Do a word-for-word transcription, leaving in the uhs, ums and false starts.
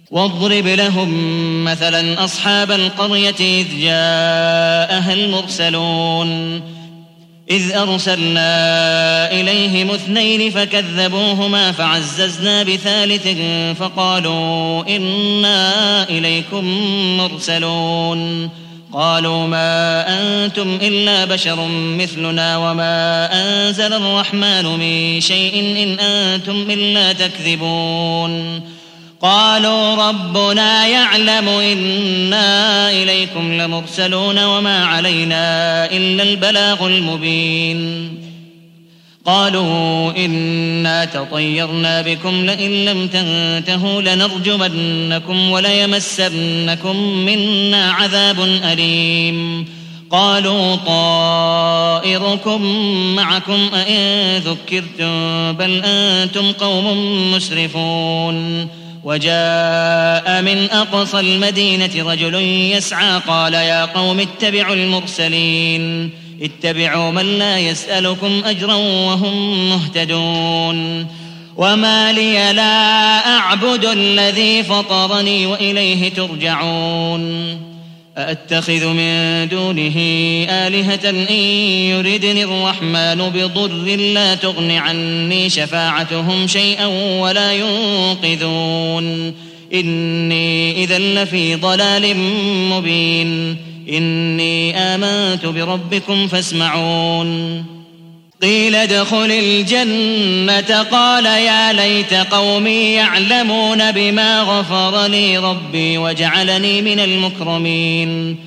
واضرب لهم مثلا أصحاب القرية إذ جاءها المرسلون إذ أرسلنا إليهم اثنين فكذبوهما فعززنا بثالث فقالوا إنا إليكم مرسلون قالوا ما أنتم إلا بشر مثلنا وما أنزل الرحمن من شيء إن أنتم إلا تكذبون قالوا ربنا يعلم إنا إليكم لمرسلون وما علينا إلا البلاغ المبين قالوا إنا تطيرنا بكم لئن لم تنتهوا لنرجمنكم وليمسنكم منا عذاب أليم قالوا طائركم معكم أئن ذكرتم بل أنتم قوم مسرفون وجاء من أقصى المدينة رجل يسعى قال يا قوم اتبعوا المرسلين اتبعوا من لا يسألكم أجرا وهم مهتدون وما لي لا أعبد الذي فطرني وإليه ترجعون أأتخذ من دونه آلهة إن يردني الرحمن بضر لا تغن عني شفاعتهم شيئا ولا ينقذون إني إذا لفي ضلال مبين إني آمنت بربكم فاسمعون قيل ادخل الجنة قال يا ليت قومي يعلمون بما غفر لي ربي وجعلني من المكرمين